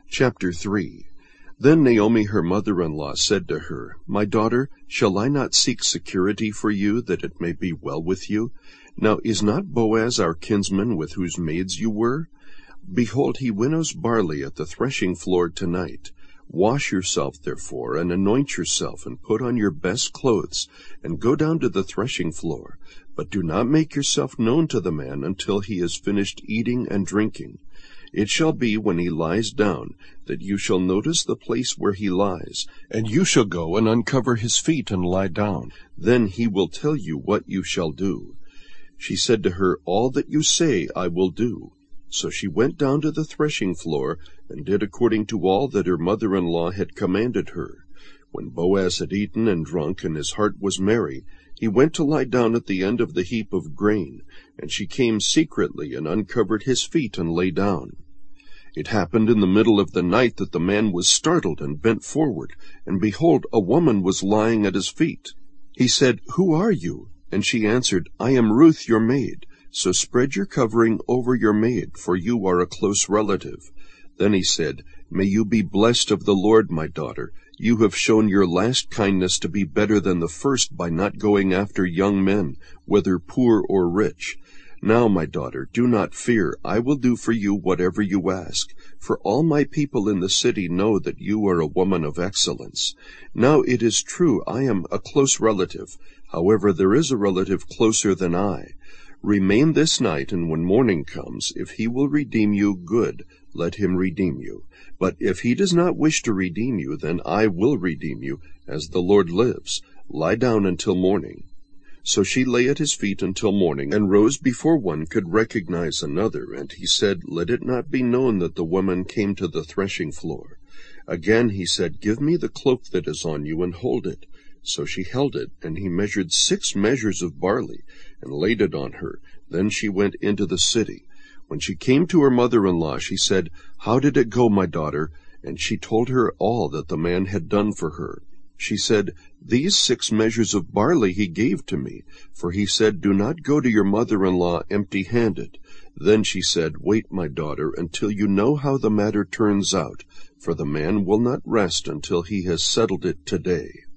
Chapter 3. Then Naomi her mother-in-law said to her, My daughter, shall I not seek security for you, that it may be well with you? Now is not Boaz our kinsman, with whose maids you were? Behold, he winnows barley at the threshing floor tonight. Wash yourself, therefore, and anoint yourself, and put on your best clothes, and go down to the threshing floor. But do not make yourself known to the man until he has finished eating and drinking. It shall be, when he lies down, that you shall notice the place where he lies, and you shall go and uncover his feet and lie down. Then he will tell you what you shall do. She said to her, All that you say I will do. So she went down to the threshing floor, and did according to all that her mother-in-law had commanded her. When Boaz had eaten and drunk, and his heart was merry, he went to lie down at the end of the heap of grain, and she came secretly and uncovered his feet and lay down. It happened in the middle of the night that the man was startled and bent forward, and behold, a woman was lying at his feet. He said, Who are you? And she answered, I am Ruth your maid. So spread your covering over your maid, for you are a close relative. Then he said, May you be blessed of the Lord, my daughter. You have shown your last kindness to be better than the first by not going after young men, whether poor or rich. Now, my daughter, do not fear. I will do for you whatever you ask, for all my people in the city know that you are a woman of excellence. Now it is true I am a close relative. However, there is a relative closer than I. Remain this night, and when morning comes, if he will redeem you, good, let him redeem you. But if he does not wish to redeem you, then I will redeem you, as the Lord lives. Lie down until morning. So she lay at his feet until morning, and rose before one could recognize another. And he said, Let it not be known that the woman came to the threshing floor. Again he said, Give me the cloak that is on you, and hold it. So she held it, and he measured 6 measures of barley, and laid it on her. Then she went into the city. When she came to her mother-in-law, she said, How did it go, my daughter? And she told her all that the man had done for her. She said, These 6 measures of barley he gave to me, for he said, Do not go to your mother-in-law empty-handed. Then she said, Wait, my daughter, until you know how the matter turns out, for the man will not rest until he has settled it today.